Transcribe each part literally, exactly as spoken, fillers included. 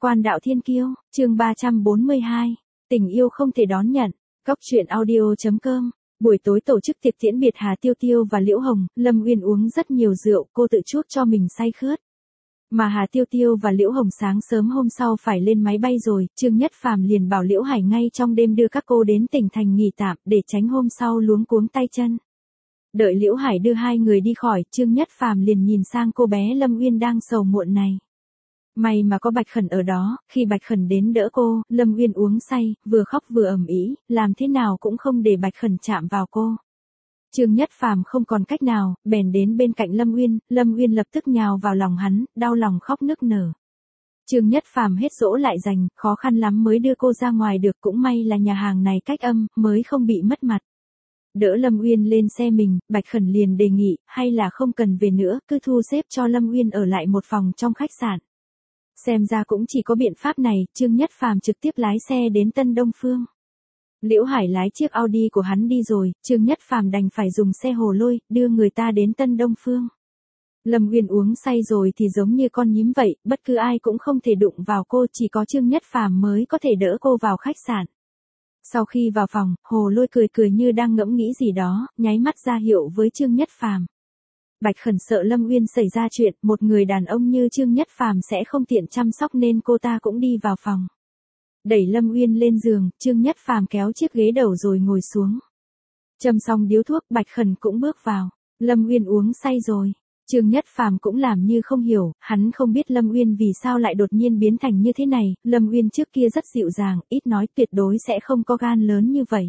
Quan đạo thiên kiêu, chương ba trăm bốn mươi hai, tình yêu không thể đón nhận. Cóc truyện audio chấm com. Buổi tối tổ chức tiệc tiễn biệt Hà Tiêu Tiêu và Liễu Hồng, Lâm Uyên uống rất nhiều rượu, cô tự chuốc cho mình say khướt. Mà Hà Tiêu Tiêu và Liễu Hồng sáng sớm hôm sau phải lên máy bay rồi, Trương Nhất Phàm liền bảo Liễu Hải ngay trong đêm đưa các cô đến tỉnh thành nghỉ tạm để tránh hôm sau luống cuống tay chân. Đợi Liễu Hải đưa hai người đi khỏi, Trương Nhất Phàm liền nhìn sang cô bé Lâm Uyên đang sầu muộn này. May mà có Bạch Khẩn ở đó, khi Bạch Khẩn đến đỡ cô, Lâm Uyên uống say, vừa khóc vừa ầm ĩ, làm thế nào cũng không để Bạch Khẩn chạm vào cô. Trương Nhất Phàm không còn cách nào, bèn đến bên cạnh Lâm Uyên, Lâm Uyên lập tức nhào vào lòng hắn, đau lòng khóc nức nở. Trương Nhất Phàm hết dỗ lại dành, khó khăn lắm mới đưa cô ra ngoài được, cũng may là nhà hàng này cách âm, mới không bị mất mặt. Đỡ Lâm Uyên lên xe mình, Bạch Khẩn liền đề nghị, hay là không cần về nữa, cứ thu xếp cho Lâm Uyên ở lại một phòng trong khách sạn. Xem ra cũng chỉ có biện pháp này, Trương Nhất Phàm trực tiếp lái xe đến Tân Đông Phương. Liễu Hải lái chiếc Audi của hắn đi rồi, Trương Nhất Phàm đành phải dùng xe hồ lôi, đưa người ta đến Tân Đông Phương. Lâm Uyên uống say rồi thì giống như con nhím vậy, bất cứ ai cũng không thể đụng vào cô, chỉ có Trương Nhất Phàm mới có thể đỡ cô vào khách sạn. Sau khi vào phòng, hồ lôi cười cười như đang ngẫm nghĩ gì đó, nháy mắt ra hiệu với Trương Nhất Phàm. Bạch Khẩn sợ Lâm Uyên xảy ra chuyện, một người đàn ông như Trương Nhất Phàm sẽ không tiện chăm sóc nên cô ta cũng đi vào phòng. Đẩy Lâm Uyên lên giường, Trương Nhất Phàm kéo chiếc ghế đầu rồi ngồi xuống. Châm xong điếu thuốc, Bạch Khẩn cũng bước vào. Lâm Uyên uống say rồi. Trương Nhất Phàm cũng làm như không hiểu, hắn không biết Lâm Uyên vì sao lại đột nhiên biến thành như thế này, Lâm Uyên trước kia rất dịu dàng, ít nói, tuyệt đối sẽ không có gan lớn như vậy.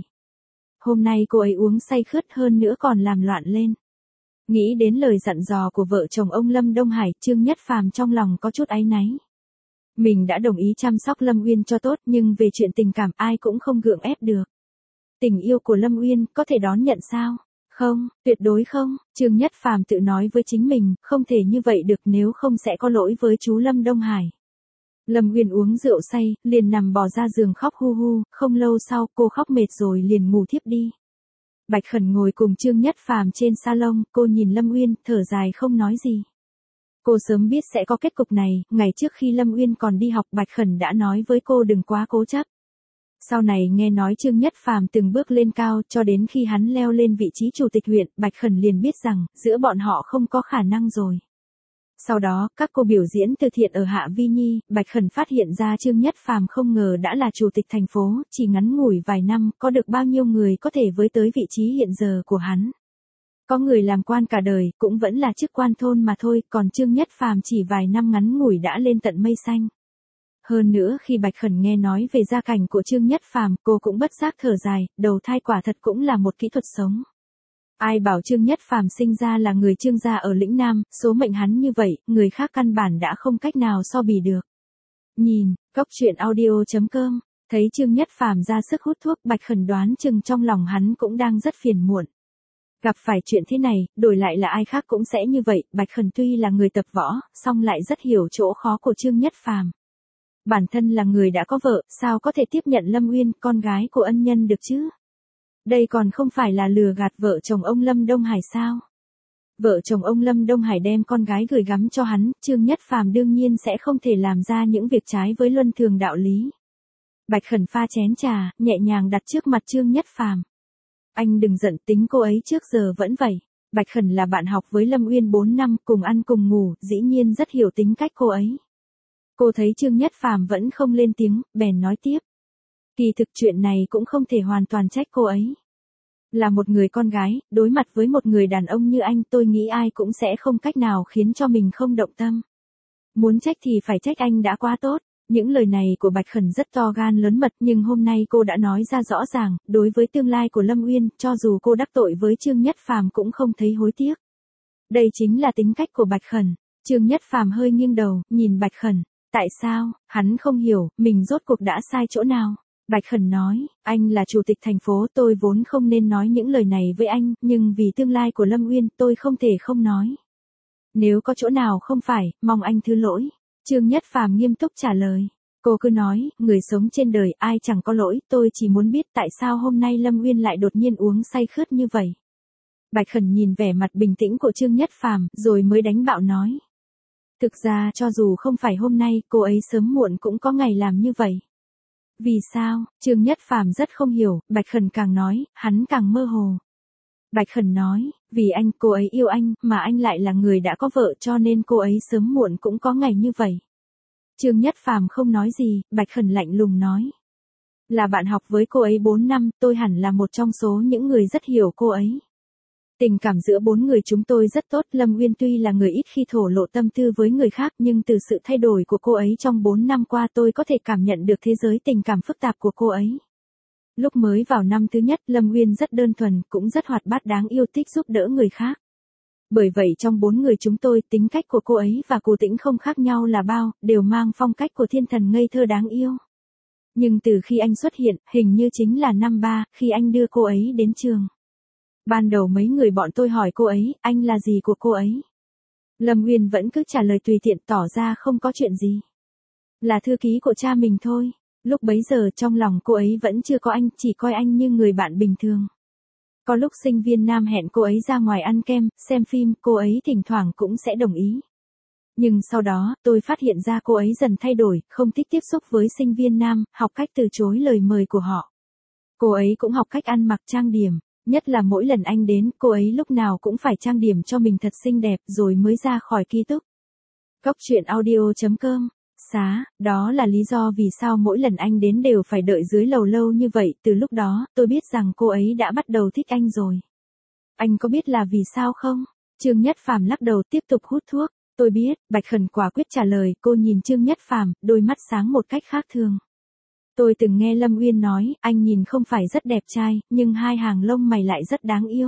Hôm nay cô ấy uống say khướt, hơn nữa còn làm loạn lên. Nghĩ đến lời dặn dò của vợ chồng ông Lâm Đông Hải, Trương Nhất Phàm trong lòng có chút áy náy. Mình đã đồng ý chăm sóc Lâm Uyên cho tốt, nhưng về chuyện tình cảm ai cũng không gượng ép được. Tình yêu của Lâm Uyên có thể đón nhận sao? Không, tuyệt đối không, Trương Nhất Phàm tự nói với chính mình, không thể như vậy được, nếu không sẽ có lỗi với chú Lâm Đông Hải. Lâm Uyên uống rượu say, liền nằm bò ra giường khóc hu hu, không lâu sau cô khóc mệt rồi liền ngủ thiếp đi. Bạch Khẩn ngồi cùng Trương Nhất Phàm trên salon, cô nhìn Lâm Uyên, thở dài không nói gì. Cô sớm biết sẽ có kết cục này, ngày trước khi Lâm Uyên còn đi học Bạch Khẩn đã nói với cô đừng quá cố chấp. Sau này nghe nói Trương Nhất Phàm từng bước lên cao, cho đến khi hắn leo lên vị trí chủ tịch huyện, Bạch Khẩn liền biết rằng, giữa bọn họ không có khả năng rồi. Sau đó, các cô biểu diễn từ thiện ở Hạ Vi Nhi, Bạch Khẩn phát hiện ra Trương Nhất Phàm không ngờ đã là chủ tịch thành phố, chỉ ngắn ngủi vài năm, có được bao nhiêu người có thể với tới vị trí hiện giờ của hắn. Có người làm quan cả đời, cũng vẫn là chức quan thôn mà thôi, còn Trương Nhất Phàm chỉ vài năm ngắn ngủi đã lên tận mây xanh. Hơn nữa khi Bạch Khẩn nghe nói về gia cảnh của Trương Nhất Phàm, cô cũng bất giác thở dài, đầu thai quả thật cũng là một kỹ thuật sống. Ai bảo Trương Nhất Phàm sinh ra là người Trương gia ở lĩnh Nam, số mệnh hắn như vậy, người khác căn bản đã không cách nào so bì được. Nhìn, cóc truyện audio chấm com, thấy Trương Nhất Phàm ra sức hút thuốc, Bạch Khẩn đoán chừng trong lòng hắn cũng đang rất phiền muộn. Gặp phải chuyện thế này, đổi lại là ai khác cũng sẽ như vậy, Bạch Khẩn tuy là người tập võ, song lại rất hiểu chỗ khó của Trương Nhất Phàm. Bản thân là người đã có vợ, sao có thể tiếp nhận Lâm Uyên, con gái của ân nhân được chứ? Đây còn không phải là lừa gạt vợ chồng ông Lâm Đông Hải sao? Vợ chồng ông Lâm Đông Hải đem con gái gửi gắm cho hắn, Trương Nhất Phàm đương nhiên sẽ không thể làm ra những việc trái với luân thường đạo lý. Bạch Khẩn pha chén trà, nhẹ nhàng đặt trước mặt Trương Nhất Phàm. Anh đừng giận, tính cô ấy trước giờ vẫn vậy. Bạch Khẩn là bạn học với Lâm Uyên bốn năm, cùng ăn cùng ngủ, dĩ nhiên rất hiểu tính cách cô ấy. Cô thấy Trương Nhất Phàm vẫn không lên tiếng, bèn nói tiếp. Kỳ thực chuyện này cũng không thể hoàn toàn trách cô ấy. Là một người con gái, đối mặt với một người đàn ông như anh, tôi nghĩ ai cũng sẽ không cách nào khiến cho mình không động tâm. Muốn trách thì phải trách anh đã quá tốt. Những lời này của Bạch Khẩn rất to gan lớn mật, nhưng hôm nay cô đã nói ra rõ ràng, đối với tương lai của Lâm Uyên, cho dù cô đắc tội với Trương Nhất Phàm cũng không thấy hối tiếc. Đây chính là tính cách của Bạch Khẩn. Trương Nhất Phàm hơi nghiêng đầu, nhìn Bạch Khẩn. Tại sao? Hắn không hiểu, mình rốt cuộc đã sai chỗ nào. Bạch Khẩn nói, anh là chủ tịch thành phố, tôi vốn không nên nói những lời này với anh, nhưng vì tương lai của Lâm Uyên, tôi không thể không nói. Nếu có chỗ nào không phải, mong anh thứ lỗi. Trương Nhất Phàm nghiêm túc trả lời. Cô cứ nói, người sống trên đời ai chẳng có lỗi, tôi chỉ muốn biết tại sao hôm nay Lâm Uyên lại đột nhiên uống say khướt như vậy. Bạch Khẩn nhìn vẻ mặt bình tĩnh của Trương Nhất Phàm, rồi mới đánh bạo nói. Thực ra cho dù không phải hôm nay, cô ấy sớm muộn cũng có ngày làm như vậy. Vì sao? Trương Nhất Phàm rất không hiểu, Bạch Khẩn càng nói, hắn càng mơ hồ. Bạch Khẩn nói, vì anh, cô ấy yêu anh, mà anh lại là người đã có vợ cho nên cô ấy sớm muộn cũng có ngày như vậy. Trương Nhất Phàm không nói gì, Bạch Khẩn lạnh lùng nói. Là bạn học với cô ấy bốn năm, tôi hẳn là một trong số những người rất hiểu cô ấy. Tình cảm giữa bốn người chúng tôi rất tốt, Lâm Uyên tuy là người ít khi thổ lộ tâm tư với người khác nhưng từ sự thay đổi của cô ấy trong bốn năm qua tôi có thể cảm nhận được thế giới tình cảm phức tạp của cô ấy. Lúc mới vào năm thứ nhất, Lâm Uyên rất đơn thuần, cũng rất hoạt bát đáng yêu, thích giúp đỡ người khác. Bởi vậy trong bốn người chúng tôi, tính cách của cô ấy và Cố Tĩnh không khác nhau là bao, đều mang phong cách của thiên thần ngây thơ đáng yêu. Nhưng từ khi anh xuất hiện, hình như chính là năm ba, khi anh đưa cô ấy đến trường. Ban đầu mấy người bọn tôi hỏi cô ấy, anh là gì của cô ấy? Lâm Uyên vẫn cứ trả lời tùy tiện, tỏ ra không có chuyện gì. Là thư ký của cha mình thôi. Lúc bấy giờ trong lòng cô ấy vẫn chưa có anh, chỉ coi anh như người bạn bình thường. Có lúc sinh viên nam hẹn cô ấy ra ngoài ăn kem, xem phim, cô ấy thỉnh thoảng cũng sẽ đồng ý. Nhưng sau đó, tôi phát hiện ra cô ấy dần thay đổi, không thích tiếp xúc với sinh viên nam, học cách từ chối lời mời của họ. Cô ấy cũng học cách ăn mặc trang điểm, nhất là mỗi lần anh đến, cô ấy lúc nào cũng phải trang điểm cho mình thật xinh đẹp rồi mới ra khỏi ký túc. Cốc truyện audio chấm com. Xá, đó là lý do vì sao mỗi lần anh đến đều phải đợi dưới lầu lâu như vậy, từ lúc đó, tôi biết rằng cô ấy đã bắt đầu thích anh rồi. Anh có biết là vì sao không? Trương Nhất Phàm lắc đầu tiếp tục hút thuốc. Tôi biết, Bạch Khẩn quả quyết trả lời, cô nhìn Trương Nhất Phàm, đôi mắt sáng một cách khác thường. Tôi từng nghe Lâm Uyên nói, anh nhìn không phải rất đẹp trai, nhưng hai hàng lông mày lại rất đáng yêu.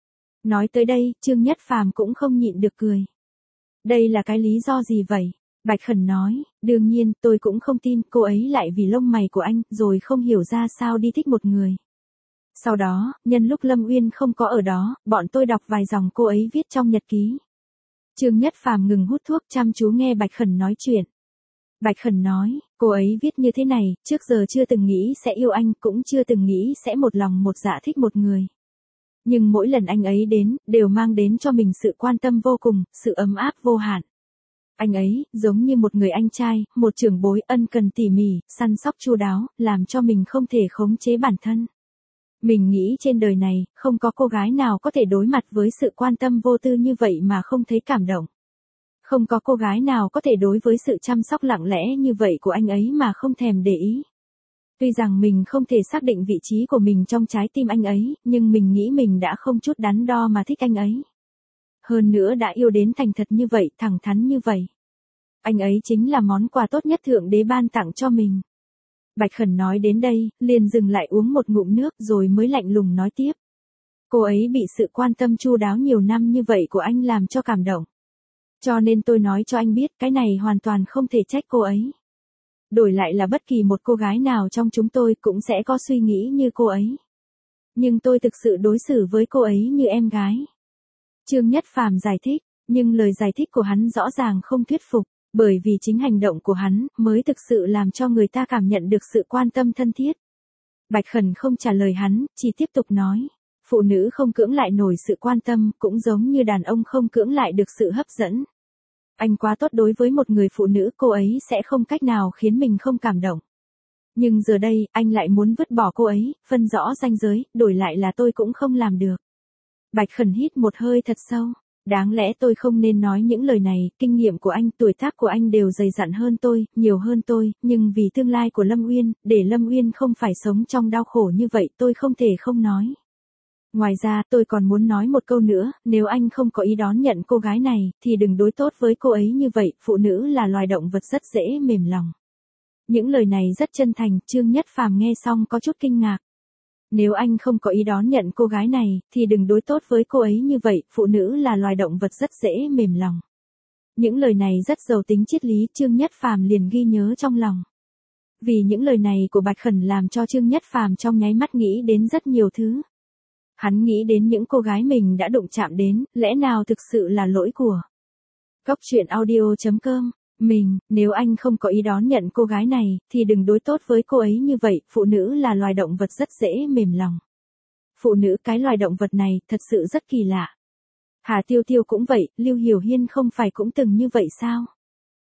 Nói tới đây, Trương Nhất Phàm cũng không nhịn được cười. Đây là cái lý do gì vậy? Bạch Khẩn nói, đương nhiên, tôi cũng không tin cô ấy lại vì lông mày của anh, rồi không hiểu ra sao đi thích một người. Sau đó, nhân lúc Lâm Uyên không có ở đó, bọn tôi đọc vài dòng cô ấy viết trong nhật ký. Trương Nhất Phàm ngừng hút thuốc chăm chú nghe Bạch Khẩn nói chuyện. Bạch Khẩn nói, cô ấy viết như thế này, trước giờ chưa từng nghĩ sẽ yêu anh, cũng chưa từng nghĩ sẽ một lòng một dạ thích một người. Nhưng mỗi lần anh ấy đến, đều mang đến cho mình sự quan tâm vô cùng, sự ấm áp vô hạn. Anh ấy, giống như một người anh trai, một trưởng bối ân cần tỉ mỉ, săn sóc chu đáo, làm cho mình không thể khống chế bản thân. Mình nghĩ trên đời này, không có cô gái nào có thể đối mặt với sự quan tâm vô tư như vậy mà không thấy cảm động. Không có cô gái nào có thể đối với sự chăm sóc lặng lẽ như vậy của anh ấy mà không thèm để ý. Tuy rằng mình không thể xác định vị trí của mình trong trái tim anh ấy, nhưng mình nghĩ mình đã không chút đắn đo mà thích anh ấy. Hơn nữa đã yêu đến thành thật như vậy, thẳng thắn như vậy. Anh ấy chính là món quà tốt nhất Thượng Đế ban tặng cho mình. Bạch Khẩn nói đến đây, liền dừng lại uống một ngụm nước rồi mới lạnh lùng nói tiếp. Cô ấy bị sự quan tâm chu đáo nhiều năm như vậy của anh làm cho cảm động. Cho nên tôi nói cho anh biết cái này hoàn toàn không thể trách cô ấy. Đổi lại là bất kỳ một cô gái nào trong chúng tôi cũng sẽ có suy nghĩ như cô ấy. Nhưng tôi thực sự đối xử với cô ấy như em gái. Trương Nhất Phàm giải thích, nhưng lời giải thích của hắn rõ ràng không thuyết phục, bởi vì chính hành động của hắn mới thực sự làm cho người ta cảm nhận được sự quan tâm thân thiết. Bạch Khẩn không trả lời hắn, chỉ tiếp tục nói, phụ nữ không cưỡng lại nổi sự quan tâm, cũng giống như đàn ông không cưỡng lại được sự hấp dẫn. Anh quá tốt đối với một người phụ nữ, cô ấy sẽ không cách nào khiến mình không cảm động. Nhưng giờ đây, anh lại muốn vứt bỏ cô ấy, phân rõ ranh giới, đổi lại là tôi cũng không làm được. Bạch Khẩn hít một hơi thật sâu. Đáng lẽ tôi không nên nói những lời này, kinh nghiệm của anh, tuổi tác của anh đều dày dặn hơn tôi, nhiều hơn tôi, nhưng vì tương lai của Lâm Uyên, để Lâm Uyên không phải sống trong đau khổ như vậy, tôi không thể không nói. Ngoài ra, tôi còn muốn nói một câu nữa, nếu anh không có ý đón nhận cô gái này, thì đừng đối tốt với cô ấy như vậy, phụ nữ là loài động vật rất dễ mềm lòng. Những lời này rất chân thành, Trương Nhất Phàm nghe xong có chút kinh ngạc. Nếu anh không có ý đón nhận cô gái này, thì đừng đối tốt với cô ấy như vậy, phụ nữ là loài động vật rất dễ mềm lòng. Những lời này rất giàu tính triết lý, Trương Nhất Phàm liền ghi nhớ trong lòng. Vì những lời này của Bạch Khẩn làm cho Trương Nhất Phàm trong nháy mắt nghĩ đến rất nhiều thứ. Hắn nghĩ đến những cô gái mình đã đụng chạm đến, lẽ nào thực sự là lỗi của Cốc truyện audio chấm com. Mình, nếu anh không có ý đón nhận cô gái này, thì đừng đối tốt với cô ấy như vậy, phụ nữ là loài động vật rất dễ mềm lòng. Phụ nữ, cái loài động vật này, thật sự rất kỳ lạ. Hà Tiêu Tiêu cũng vậy, Lưu Hiểu Hiên không phải cũng từng như vậy sao?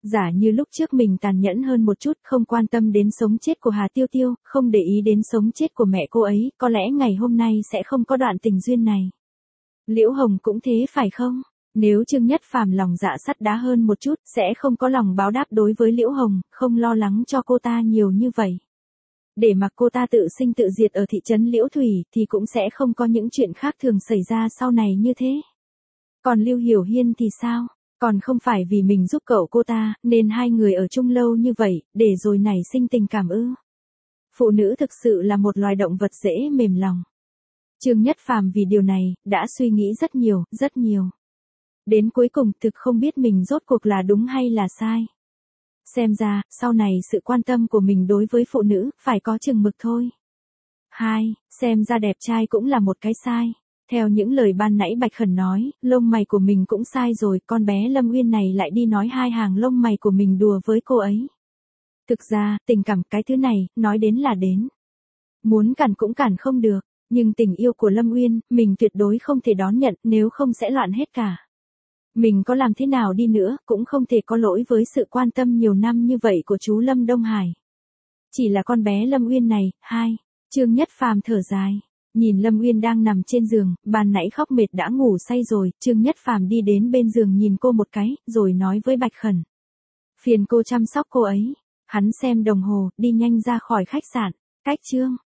Giả như lúc trước mình tàn nhẫn hơn một chút, không quan tâm đến sống chết của Hà Tiêu Tiêu, không để ý đến sống chết của mẹ cô ấy, có lẽ ngày hôm nay sẽ không có đoạn tình duyên này. Liễu Hồng cũng thế phải không? Nếu Trương Nhất Phàm lòng dạ sắt đá hơn một chút, sẽ không có lòng báo đáp đối với Liễu Hồng, không lo lắng cho cô ta nhiều như vậy. Để mặc cô ta tự sinh tự diệt ở thị trấn Liễu Thủy, thì cũng sẽ không có những chuyện khác thường xảy ra sau này như thế. Còn Lưu Hiểu Hiên thì sao? Còn không phải vì mình giúp cậu cô ta, nên hai người ở chung lâu như vậy, để rồi nảy sinh tình cảm ư? Phụ nữ thực sự là một loài động vật dễ mềm lòng. Trương Nhất Phàm vì điều này, đã suy nghĩ rất nhiều, rất nhiều. Đến cuối cùng thực không biết mình rốt cuộc là đúng hay là sai. Xem ra, sau này sự quan tâm của mình đối với phụ nữ, phải có chừng mực thôi. Hai, xem ra đẹp trai cũng là một cái sai. Theo những lời ban nãy Bạch Khẩn nói, lông mày của mình cũng sai rồi, con bé Lâm Uyên này lại đi nói hai hàng lông mày của mình đùa với cô ấy. Thực ra, tình cảm cái thứ này, nói đến là đến. Muốn cản cũng cản không được, nhưng tình yêu của Lâm Uyên, mình tuyệt đối không thể đón nhận, nếu không sẽ loạn hết cả. Mình có làm thế nào đi nữa, cũng không thể có lỗi với sự quan tâm nhiều năm như vậy của chú Lâm Đông Hải. Chỉ là con bé Lâm Uyên này, hai, Trương Nhất Phàm thở dài. Nhìn Lâm Uyên đang nằm trên giường, ban nãy khóc mệt đã ngủ say rồi, Trương Nhất Phàm đi đến bên giường nhìn cô một cái, rồi nói với Bạch Khẩn. Phiền cô chăm sóc cô ấy. Hắn xem đồng hồ, đi nhanh ra khỏi khách sạn. Cách Trương